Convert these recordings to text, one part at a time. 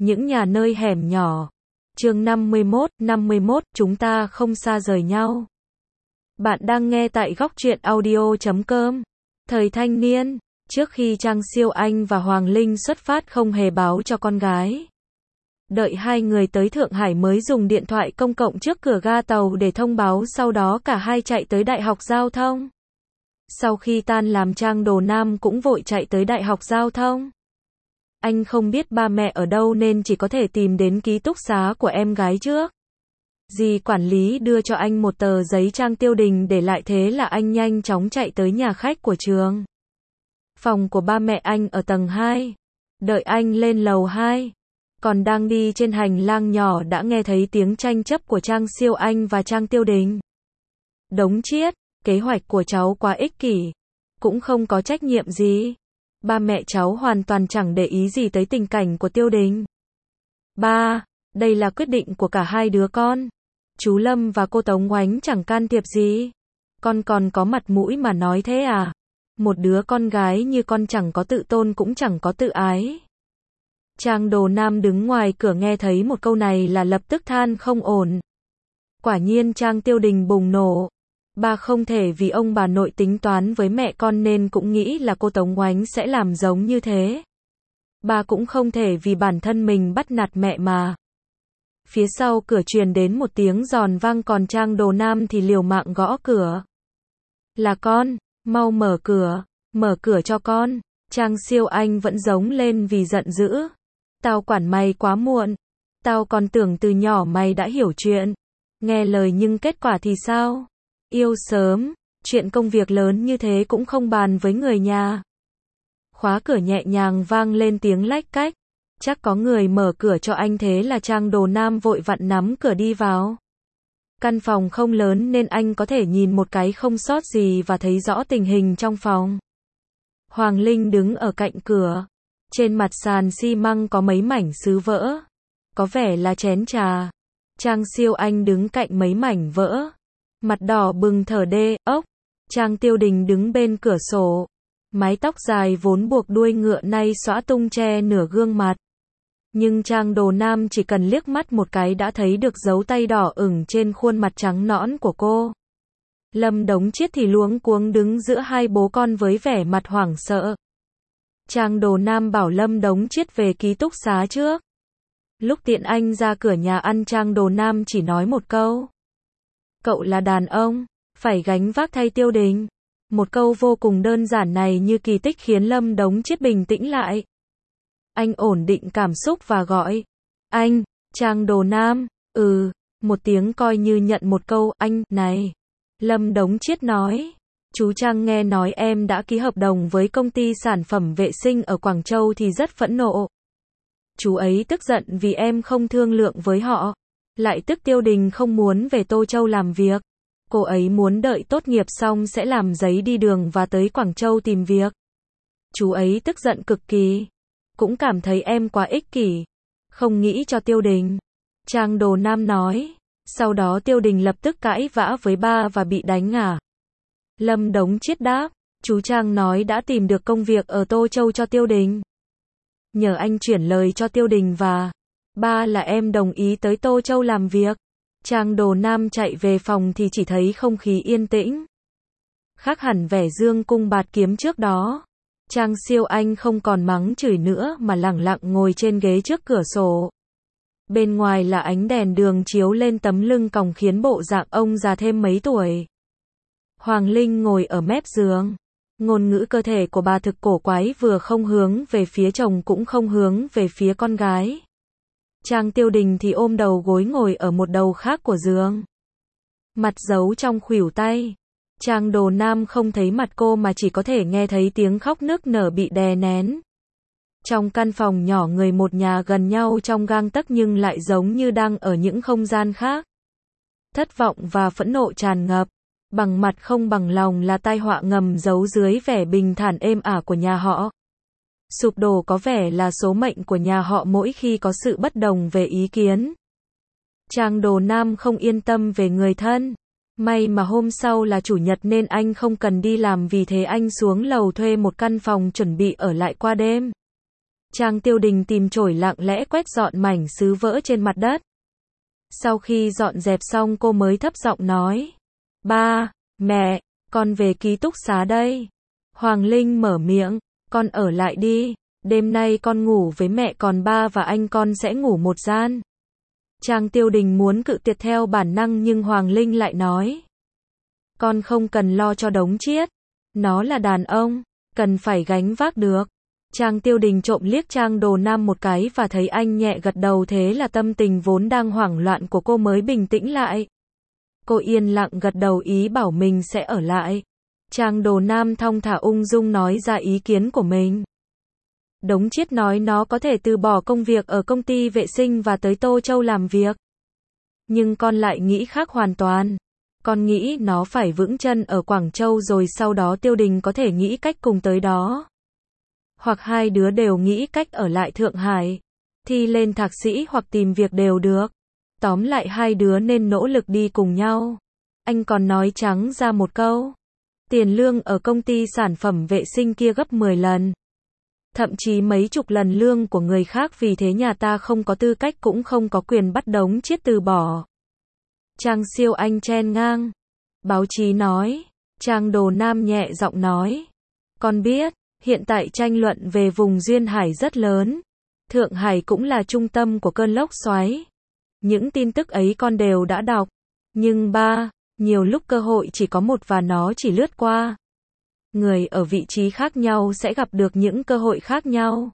Những nhà nơi hẻm nhỏ. Chương 51, chúng ta không xa rời nhau. Bạn đang nghe tại góc truyện audio.com. Thời thanh niên, trước khi Trang Siêu Anh và Hoàng Linh xuất phát không hề báo cho con gái. Đợi hai người tới Thượng Hải mới dùng điện thoại công cộng trước cửa ga tàu để thông báo, sau đó cả hai chạy tới Đại học Giao thông. Sau khi tan làm, Trang Đồ Nam cũng vội chạy tới Đại học Giao thông. Anh không biết ba mẹ ở đâu nên chỉ có thể tìm đến ký túc xá của em gái trước. Dì quản lý đưa cho anh một tờ giấy Trang Tiêu Đình để lại, thế là anh nhanh chóng chạy tới nhà khách của trường. Phòng của ba mẹ anh ở tầng 2. Đợi anh lên lầu 2. Còn đang đi trên hành lang nhỏ đã nghe thấy tiếng tranh chấp của Trang Siêu Anh và Trang Tiêu Đình. Đống chiết, kế hoạch của cháu quá ích kỷ. Cũng không có trách nhiệm gì. Ba mẹ cháu hoàn toàn chẳng để ý gì tới tình cảnh của Tiêu Đình. Ba, đây là quyết định của cả hai đứa con. Chú Lâm và cô Tống Oánh chẳng can thiệp gì. Con còn có mặt mũi mà nói thế à? Một đứa con gái như con chẳng có tự tôn cũng chẳng có tự ái. Trang Đồ Nam đứng ngoài cửa nghe thấy một câu này là lập tức than không ổn. Quả nhiên Trang Tiêu Đình bùng nổ. Ba không thể vì ông bà nội tính toán với mẹ con nên cũng nghĩ là cô Tống Oánh sẽ làm giống như thế. Ba cũng không thể vì bản thân mình bắt nạt mẹ mà. Phía sau cửa truyền đến một tiếng giòn vang, còn Trang Đồ Nam thì liều mạng gõ cửa. Là con, mau mở cửa cho con. Trang Siêu Anh vẫn giống lên vì giận dữ. Tao quản mày quá muộn. Tao còn tưởng từ nhỏ mày đã hiểu chuyện. Nghe lời nhưng kết quả thì sao? Yêu sớm, chuyện công việc lớn như thế cũng không bàn với người nhà. Khóa cửa nhẹ nhàng vang lên tiếng lách cách. Chắc có người mở cửa cho anh, thế là Trang Đồ Nam vội vặn nắm cửa đi vào. Căn phòng không lớn nên anh có thể nhìn một cái không sót gì và thấy rõ tình hình trong phòng. Hoàng Linh đứng ở cạnh cửa. Trên mặt sàn xi măng có mấy mảnh sứ vỡ. Có vẻ là chén trà. Trang Siêu Anh đứng cạnh mấy mảnh vỡ. Mặt đỏ bừng thở đê ốc. Trang Tiêu Đình đứng bên cửa sổ. Mái tóc dài vốn buộc đuôi ngựa nay xõa tung che nửa gương mặt. Nhưng Trang Đồ Nam chỉ cần liếc mắt một cái đã thấy được dấu tay đỏ ửng trên khuôn mặt trắng nõn của cô. Lâm Đống Chiết thì luống cuống đứng giữa hai bố con với vẻ mặt hoảng sợ. Trang Đồ Nam bảo Lâm Đống Chiết về ký túc xá trước. Lúc tiện anh ra cửa nhà ăn, Trang Đồ Nam chỉ nói một câu. Cậu là đàn ông, phải gánh vác thay Tiêu Đình. Một câu vô cùng đơn giản này như kỳ tích khiến Lâm Đống Chiết bình tĩnh lại. Anh ổn định cảm xúc và gọi. Anh, Trang Đồ Nam, một tiếng coi như nhận một câu, anh, này. Lâm Đống Chiết nói. Chú Trang nghe nói em đã ký hợp đồng với công ty sản phẩm vệ sinh ở Quảng Châu thì rất phẫn nộ. Chú ấy tức giận vì em không thương lượng với họ. Lại tức Tiêu Đình không muốn về Tô Châu làm việc. Cô ấy muốn đợi tốt nghiệp xong sẽ làm giấy đi đường và tới Quảng Châu tìm việc. Chú ấy tức giận cực kỳ. Cũng cảm thấy em quá ích kỷ. Không nghĩ cho Tiêu Đình. Trang Đồ Nam nói. Sau đó Tiêu Đình lập tức cãi vã với ba và bị đánh ngã. Lâm Đống Chiết đáp. Chú Trang nói đã tìm được công việc ở Tô Châu cho Tiêu Đình. Nhờ anh chuyển lời cho Tiêu Đình và ba là em đồng ý tới Tô Châu làm việc. Trang Đồ Nam chạy về phòng thì chỉ thấy không khí yên tĩnh. Khác hẳn vẻ dương cung bạt kiếm trước đó. Trang Siêu Anh không còn mắng chửi nữa mà lẳng lặng ngồi trên ghế trước cửa sổ. Bên ngoài là ánh đèn đường chiếu lên tấm lưng còng khiến bộ dạng ông già thêm mấy tuổi. Hoàng Linh ngồi ở mép giường. Ngôn ngữ cơ thể của bà thực cổ quái, vừa không hướng về phía chồng cũng không hướng về phía con gái. Trang Tiêu Đình thì ôm đầu gối ngồi ở một đầu khác của giường. Mặt giấu trong khuỷu tay. Trang Đồ Nam không thấy mặt cô mà chỉ có thể nghe thấy tiếng khóc nức nở bị đè nén. Trong căn phòng nhỏ người một nhà gần nhau trong gang tấc nhưng lại giống như đang ở những không gian khác. Thất vọng và phẫn nộ tràn ngập. Bằng mặt không bằng lòng là tai họa ngầm giấu dưới vẻ bình thản êm ả của nhà họ. Sụp đổ có vẻ là số mệnh của nhà họ mỗi khi có sự bất đồng về ý kiến. Trang Đồ Nam không yên tâm về người thân. May mà hôm sau là chủ nhật nên anh không cần đi làm, vì thế anh xuống lầu thuê một căn phòng chuẩn bị ở lại qua đêm. Trang Tiêu Đình tìm chổi lặng lẽ quét dọn mảnh sứ vỡ trên mặt đất. Sau khi dọn dẹp xong cô mới thấp giọng nói. Ba, mẹ, con về ký túc xá đây. Hoàng Linh mở miệng, con ở lại đi, đêm nay con ngủ với mẹ còn ba và anh con sẽ ngủ một gian. Trang Tiêu Đình muốn cự tuyệt theo bản năng nhưng Hoàng Linh lại nói. Con không cần lo cho Đống Chiết, nó là đàn ông, cần phải gánh vác được. Trang Tiêu Đình trộm liếc Trang Đồ Nam một cái và thấy anh nhẹ gật đầu, thế là tâm tình vốn đang hoảng loạn của cô mới bình tĩnh lại. Cô yên lặng gật đầu ý bảo mình sẽ ở lại. Trang Đồ Nam thong thả ung dung nói ra ý kiến của mình. Đống Chiết nói nó có thể từ bỏ công việc ở công ty vệ sinh và tới Tô Châu làm việc. Nhưng con lại nghĩ khác hoàn toàn. Con nghĩ nó phải vững chân ở Quảng Châu rồi sau đó Tiêu Đình có thể nghĩ cách cùng tới đó. Hoặc hai đứa đều nghĩ cách ở lại Thượng Hải, thi lên thạc sĩ hoặc tìm việc đều được. Tóm lại hai đứa nên nỗ lực đi cùng nhau. Anh còn nói trắng ra một câu. Tiền lương ở công ty sản phẩm vệ sinh kia gấp 10 lần. Thậm chí mấy chục lần lương của người khác, vì thế nhà ta không có tư cách cũng không có quyền bắt Đống Chiết từ bỏ. Trang Siêu Anh chen ngang. Báo chí nói. Trang Đồ Nam nhẹ giọng nói. Con biết, hiện tại tranh luận về vùng Duyên Hải rất lớn. Thượng Hải cũng là trung tâm của cơn lốc xoáy. Những tin tức ấy con đều đã đọc. Nhưng ba, nhiều lúc cơ hội chỉ có một và nó chỉ lướt qua. Người ở vị trí khác nhau sẽ gặp được những cơ hội khác nhau.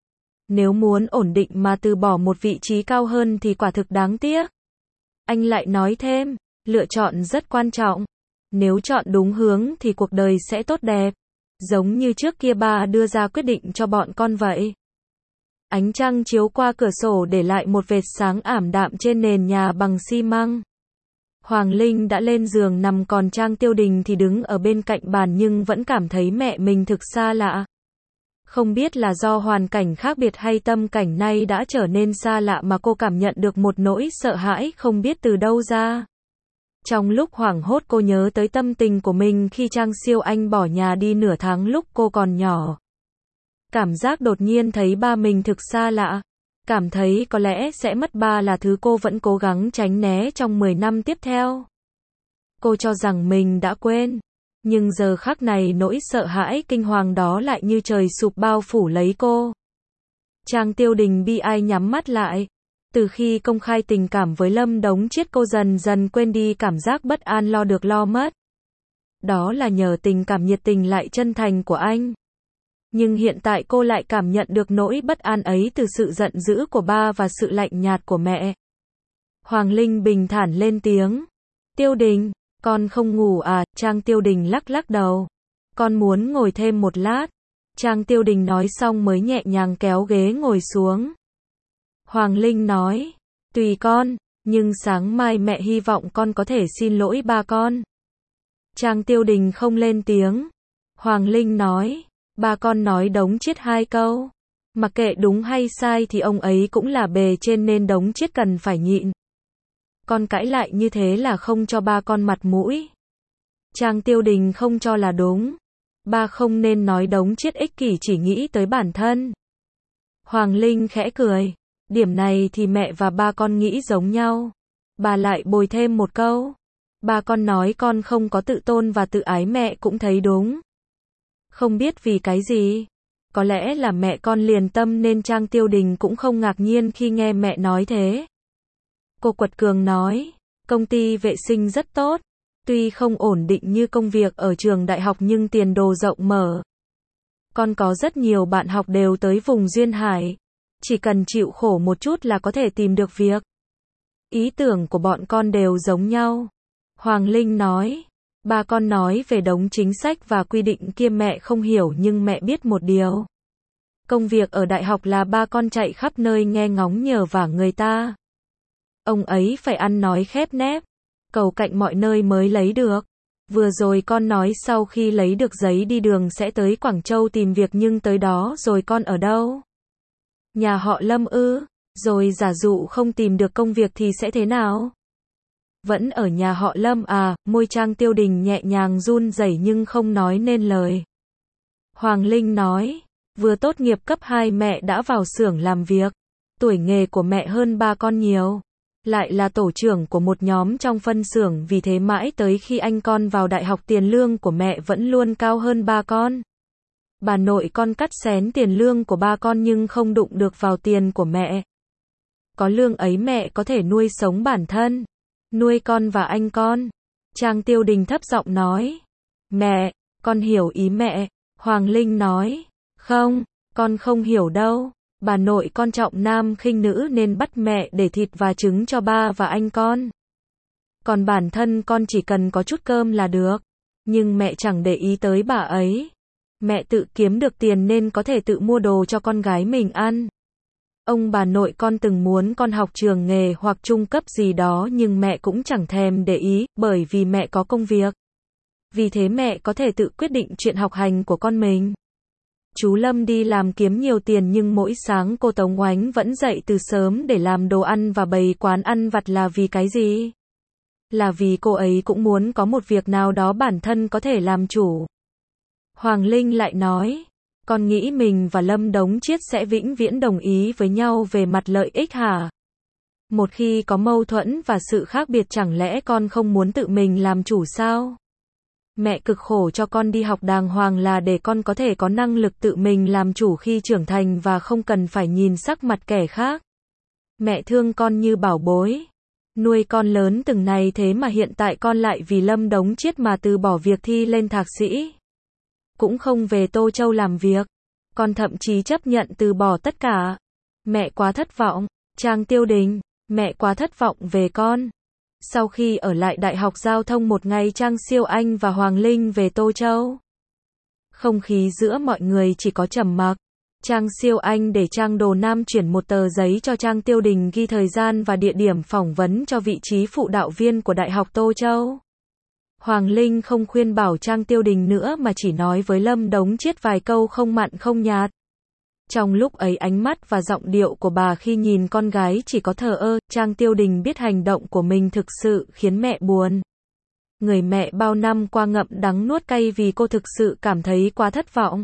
Nếu muốn ổn định mà từ bỏ một vị trí cao hơn thì quả thực đáng tiếc. Anh lại nói thêm, lựa chọn rất quan trọng. Nếu chọn đúng hướng thì cuộc đời sẽ tốt đẹp. Giống như trước kia ba đưa ra quyết định cho bọn con vậy. Ánh trăng chiếu qua cửa sổ để lại một vệt sáng ảm đạm trên nền nhà bằng xi măng. Hoàng Linh đã lên giường nằm còn Trang Tiêu Đình thì đứng ở bên cạnh bàn nhưng vẫn cảm thấy mẹ mình thực xa lạ. Không biết là do hoàn cảnh khác biệt hay tâm cảnh nay đã trở nên xa lạ mà cô cảm nhận được một nỗi sợ hãi không biết từ đâu ra. Trong lúc hoảng hốt cô nhớ tới tâm tình của mình khi Trang Siêu Anh bỏ nhà đi nửa tháng lúc cô còn nhỏ. Cảm giác đột nhiên thấy ba mình thực xa lạ. Cảm thấy có lẽ sẽ mất ba là thứ cô vẫn cố gắng tránh né trong 10 năm tiếp theo. Cô cho rằng mình đã quên. Nhưng giờ khắc này nỗi sợ hãi kinh hoàng đó lại như trời sụp bao phủ lấy cô. Trang Tiêu Đình bi ai nhắm mắt lại. Từ khi công khai tình cảm với Lâm Đống Chiết cô dần dần quên đi cảm giác bất an lo được lo mất. Đó là nhờ tình cảm nhiệt tình lại chân thành của anh. Nhưng hiện tại cô lại cảm nhận được nỗi bất an ấy từ sự giận dữ của ba và sự lạnh nhạt của mẹ. Hoàng Linh bình thản lên tiếng. Tiêu Đình, con không ngủ à? Trang Tiêu Đình lắc lắc đầu. Con muốn ngồi thêm một lát. Trang Tiêu Đình nói xong mới nhẹ nhàng kéo ghế ngồi xuống. Hoàng Linh nói. Tùy con, nhưng sáng mai mẹ hy vọng con có thể xin lỗi ba con. Trang Tiêu Đình không lên tiếng. Hoàng Linh nói. Ba con nói Đống Chiết 2 câu. Mặc kệ đúng hay sai thì ông ấy cũng là bề trên nên Đống Chiết cần phải nhịn. Con cãi lại như thế là không cho ba con mặt mũi. Trang Tiêu Đình không cho là đúng. Ba không nên nói Đống Chiết ích kỷ chỉ nghĩ tới bản thân. Hoàng Linh khẽ cười. Điểm này thì mẹ và ba con nghĩ giống nhau. Bà lại bồi thêm một câu. Ba con nói con không có tự tôn và tự ái mẹ cũng thấy đúng. Không biết vì cái gì. Có lẽ là mẹ con liền tâm nên Trang Tiêu Đình cũng không ngạc nhiên khi nghe mẹ nói thế. Cô quật cường nói, công ty vệ sinh rất tốt. Tuy không ổn định như công việc ở trường đại học nhưng tiền đồ rộng mở. Con có rất nhiều bạn học đều tới vùng Duyên Hải. Chỉ cần chịu khổ một chút là có thể tìm được việc. Ý tưởng của bọn con đều giống nhau. Hoàng Linh nói. Ba con nói về đống chính sách và quy định kia mẹ không hiểu nhưng mẹ biết một điều. Công việc ở đại học là ba con chạy khắp nơi nghe ngóng nhờ vả người ta. Ông ấy phải ăn nói khép nép, cầu cạnh mọi nơi mới lấy được. Vừa rồi con nói sau khi lấy được giấy đi đường sẽ tới Quảng Châu tìm việc nhưng tới đó rồi con ở đâu? Nhà họ Lâm ư? Rồi giả dụ không tìm được công việc thì sẽ thế nào? Vẫn ở nhà họ Lâm à? Môi Trang Tiêu Đình nhẹ nhàng run rẩy nhưng không nói nên lời. Hoàng Linh nói, Vừa tốt nghiệp cấp 2 mẹ đã vào xưởng làm việc. Tuổi nghề của mẹ hơn ba con nhiều. Lại là tổ trưởng của một nhóm trong phân xưởng, vì thế mãi tới khi anh con vào đại học tiền lương của mẹ vẫn luôn cao hơn ba con. Bà nội con cắt xén tiền lương của ba con nhưng không đụng được vào tiền của mẹ. Có lương ấy mẹ có thể nuôi sống bản thân, nuôi con và anh con. Trang Tiêu Đình thấp giọng nói. Mẹ, con hiểu ý mẹ. Hoàng Linh nói. Không, con không hiểu đâu. Bà nội con trọng nam khinh nữ nên bắt mẹ để thịt và trứng cho ba và anh con. Còn bản thân con chỉ cần có chút cơm là được. Nhưng mẹ chẳng để ý tới bà ấy. Mẹ tự kiếm được tiền nên có thể tự mua đồ cho con gái mình ăn. Ông bà nội con từng muốn con học trường nghề hoặc trung cấp gì đó nhưng mẹ cũng chẳng thèm để ý, bởi vì mẹ có công việc. Vì thế mẹ có thể tự quyết định chuyện học hành của con mình. Chú Lâm đi làm kiếm nhiều tiền nhưng mỗi sáng cô Tống Oánh vẫn dậy từ sớm để làm đồ ăn và bày quán ăn vặt là vì cái gì? Là vì cô ấy cũng muốn có một việc nào đó bản thân có thể làm chủ. Hoàng Linh lại nói, con nghĩ mình và Lâm Đống Chiết sẽ vĩnh viễn đồng ý với nhau về mặt lợi ích hả? Một khi có mâu thuẫn và sự khác biệt chẳng lẽ con không muốn tự mình làm chủ sao? Mẹ cực khổ cho con đi học đàng hoàng là để con có thể có năng lực tự mình làm chủ khi trưởng thành và không cần phải nhìn sắc mặt kẻ khác. Mẹ thương con như bảo bối. Nuôi con lớn từng này thế mà hiện tại con lại vì Lâm Đống Chiết mà từ bỏ việc thi lên thạc sĩ. Cũng không về Tô Châu làm việc. Con thậm chí chấp nhận từ bỏ tất cả. Mẹ quá thất vọng. Trang Tiêu Đình, mẹ quá thất vọng về con. Sau khi ở lại Đại học Giao thông một ngày, Trang Siêu Anh và Hoàng Linh về Tô Châu. Không khí giữa mọi người chỉ có trầm mặc. Trang Siêu Anh để Trang Đồ Nam chuyển một tờ giấy cho Trang Tiêu Đình ghi thời gian và địa điểm phỏng vấn cho vị trí phụ đạo viên của Đại học Tô Châu. Hoàng Linh không khuyên bảo Trang Tiêu Đình nữa mà chỉ nói với Lâm Đống Chiết vài câu không mặn không nhạt. Trong lúc ấy ánh mắt và giọng điệu của bà khi nhìn con gái chỉ có thờ ơ. Trang Tiêu Đình biết hành động của mình thực sự khiến mẹ buồn. Người mẹ bao năm qua ngậm đắng nuốt cay vì cô thực sự cảm thấy quá thất vọng.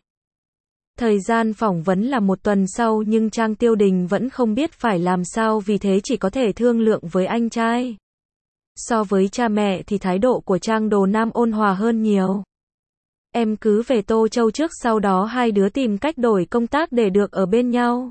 Thời gian phỏng vấn là một tuần sau nhưng Trang Tiêu Đình vẫn không biết phải làm sao, vì thế chỉ có thể thương lượng với anh trai. So với cha mẹ thì thái độ của Trang Đồ Nam ôn hòa hơn nhiều. Em cứ về Tô Châu trước, sau đó hai đứa tìm cách đổi công tác để được ở bên nhau.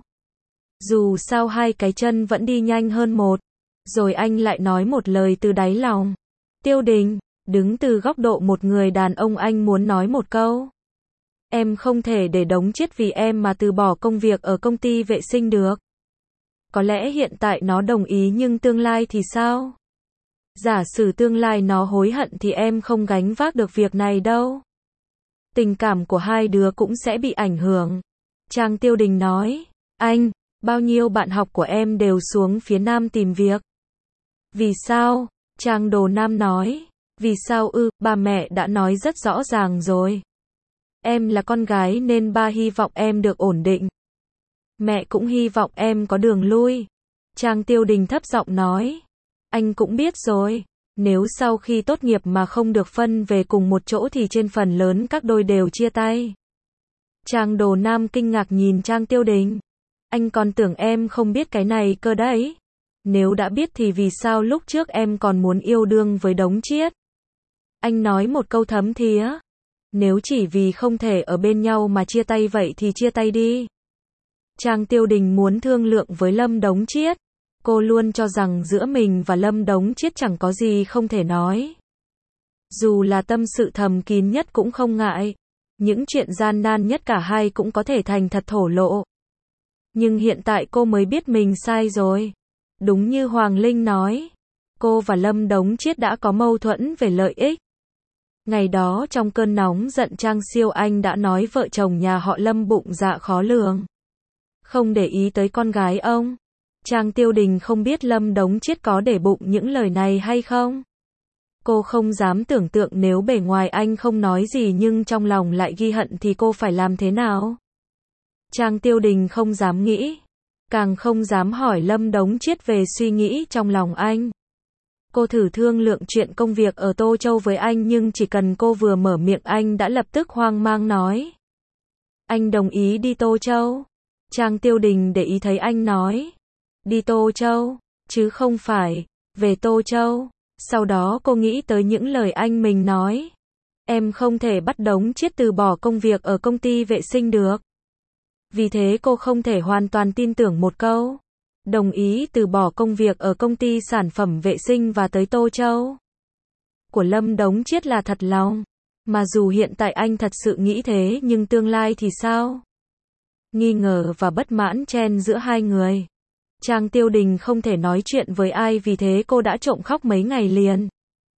Dù sao hai cái chân vẫn đi nhanh hơn một. Rồi anh lại nói một lời từ đáy lòng. Tiêu Đình, đứng từ góc độ một người đàn ông anh muốn nói một câu. Em không thể để Đống Chiết vì em mà từ bỏ công việc ở công ty vệ sinh được. Có lẽ hiện tại nó đồng ý nhưng tương lai thì sao? Giả sử tương lai nó hối hận thì em không gánh vác được việc này đâu. Tình cảm của hai đứa cũng sẽ bị ảnh hưởng. Trang Tiêu Đình nói, anh, bao nhiêu bạn học của em đều xuống phía Nam tìm việc. Vì sao? Trang Đồ Nam nói, vì sao ư, ba mẹ đã nói rất rõ ràng rồi. Em là con gái nên ba hy vọng em được ổn định. Mẹ cũng hy vọng em có đường lui. Trang Tiêu Đình thấp giọng nói, anh cũng biết rồi. Nếu sau khi tốt nghiệp mà không được phân về cùng một chỗ thì trên phần lớn các đôi đều chia tay. Trang Đồ Nam kinh ngạc nhìn Trang Tiêu Đình. Anh còn tưởng em không biết cái này cơ đấy. Nếu đã biết thì vì sao lúc trước em còn muốn yêu đương với Đống Chiết? Anh nói một câu thấm thía. Nếu chỉ vì không thể ở bên nhau mà chia tay vậy thì chia tay đi. Trang Tiêu Đình muốn thương lượng với Lâm Đống Chiết. Cô luôn cho rằng giữa mình và Lâm Đống Chiết chẳng có gì không thể nói. Dù là tâm sự thầm kín nhất cũng không ngại. Những chuyện gian nan nhất cả hai cũng có thể thành thật thổ lộ. Nhưng hiện tại cô mới biết mình sai rồi. Đúng như Hoàng Linh nói, cô và Lâm Đống Chiết đã có mâu thuẫn về lợi ích. Ngày đó trong cơn nóng giận, Trang Siêu Anh đã nói vợ chồng nhà họ Lâm bụng dạ khó lường. Không để ý tới con gái ông. Trang Tiêu Đình không biết Lâm Đống Chiết có để bụng những lời này hay không. Cô không dám tưởng tượng nếu bề ngoài anh không nói gì nhưng trong lòng lại ghi hận thì cô phải làm thế nào. Trang Tiêu Đình không dám nghĩ. Càng không dám hỏi Lâm Đống Chiết về suy nghĩ trong lòng anh. Cô thử thương lượng chuyện công việc ở Tô Châu với anh nhưng chỉ cần cô vừa mở miệng anh đã lập tức hoang mang nói. Anh đồng ý đi Tô Châu. Trang Tiêu Đình để ý thấy anh nói. Đi Tô Châu, chứ không phải, về Tô Châu. Sau đó cô nghĩ tới những lời anh mình nói. Em không thể bắt Đống Chiết từ bỏ công việc ở công ty vệ sinh được. Vì thế cô không thể hoàn toàn tin tưởng một câu. Đồng ý từ bỏ công việc ở công ty sản phẩm vệ sinh và tới Tô Châu. Của Lâm Đống Chiết là thật lòng. Mà dù hiện tại anh thật sự nghĩ thế nhưng tương lai thì sao? Nghi ngờ và bất mãn chen giữa hai người. Trang Tiêu Đình không thể nói chuyện với ai vì thế cô đã trộm khóc mấy ngày liền.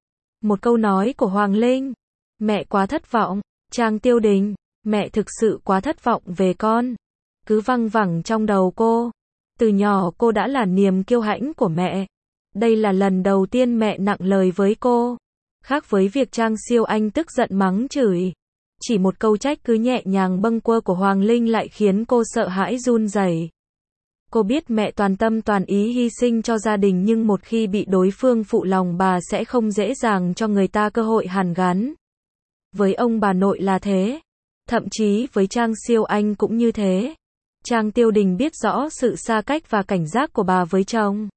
Một câu nói của Hoàng Linh. Mẹ quá thất vọng. Trang Tiêu Đình, mẹ thực sự quá thất vọng về con. Cứ văng vẳng trong đầu cô. Từ nhỏ cô đã là niềm kiêu hãnh của mẹ. Đây là lần đầu tiên mẹ nặng lời với cô. Khác với việc Trang Siêu Anh tức giận mắng chửi. Chỉ một câu trách cứ nhẹ nhàng bâng quơ của Hoàng Linh lại khiến cô sợ hãi run rẩy. Cô biết mẹ toàn tâm toàn ý hy sinh cho gia đình nhưng một khi bị đối phương phụ lòng bà sẽ không dễ dàng cho người ta cơ hội hàn gắn. Với ông bà nội là thế. Thậm chí với Trang Siêu Anh cũng như thế. Trang Tiêu Đình biết rõ sự xa cách và cảnh giác của bà với chồng.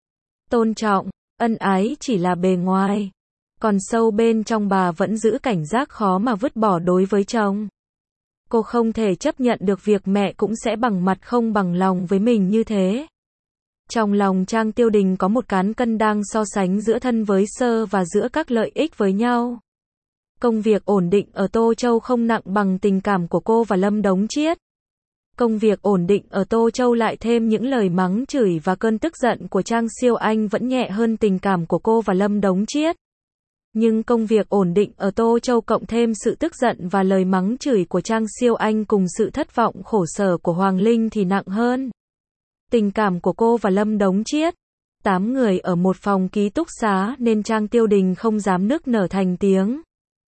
Tôn trọng, ân ái chỉ là bề ngoài. Còn sâu bên trong bà vẫn giữ cảnh giác khó mà vứt bỏ đối với chồng. Cô không thể chấp nhận được việc mẹ cũng sẽ bằng mặt không bằng lòng với mình như thế. Trong lòng Trang Tiêu Đình có một cán cân đang so sánh giữa thân với sơ và giữa các lợi ích với nhau. Công việc ổn định ở Tô Châu không nặng bằng tình cảm của cô và Lâm Đống Chiết. Công việc ổn định ở Tô Châu lại thêm những lời mắng chửi và cơn tức giận của Trang Siêu Anh vẫn nhẹ hơn tình cảm của cô và Lâm Đống Chiết. Nhưng công việc ổn định ở Tô Châu cộng thêm sự tức giận và lời mắng chửi của Trang Siêu Anh cùng sự thất vọng khổ sở của Hoàng Linh thì nặng hơn. Tình cảm của cô và Lâm Đống Chiết. 8 người ở một phòng ký túc xá nên Trang Tiêu Đình không dám nức nở thành tiếng.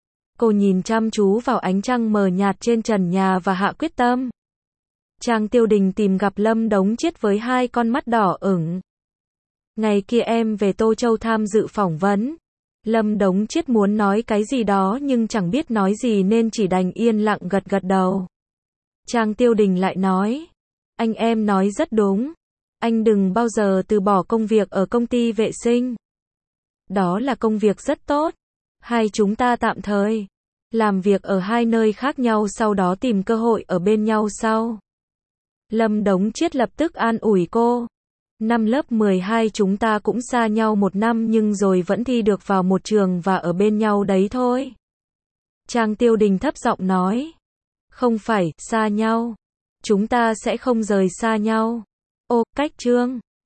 Cô nhìn chăm chú vào ánh trăng mờ nhạt trên trần nhà và hạ quyết tâm. Trang Tiêu Đình tìm gặp Lâm Đống Chiết với hai con mắt đỏ ửng. Ngày kia em về Tô Châu tham dự phỏng vấn. Lâm Đống Chiết muốn nói cái gì đó nhưng chẳng biết nói gì nên chỉ đành yên lặng gật gật đầu. Trang Tiêu Đình lại nói. Anh em nói rất đúng. Anh đừng bao giờ từ bỏ công việc ở công ty vệ sinh. Đó là công việc rất tốt. Hai chúng ta tạm thời làm việc ở hai nơi khác nhau sau đó tìm cơ hội ở bên nhau sau. Lâm Đống Chiết lập tức an ủi cô. Năm lớp 12 chúng ta cũng xa nhau 1 năm nhưng rồi vẫn thi được vào một trường và ở bên nhau đấy thôi. Trang Tiêu Đình thấp giọng nói. Không phải, xa nhau. Chúng ta sẽ không rời xa nhau. Ô, cách Trương.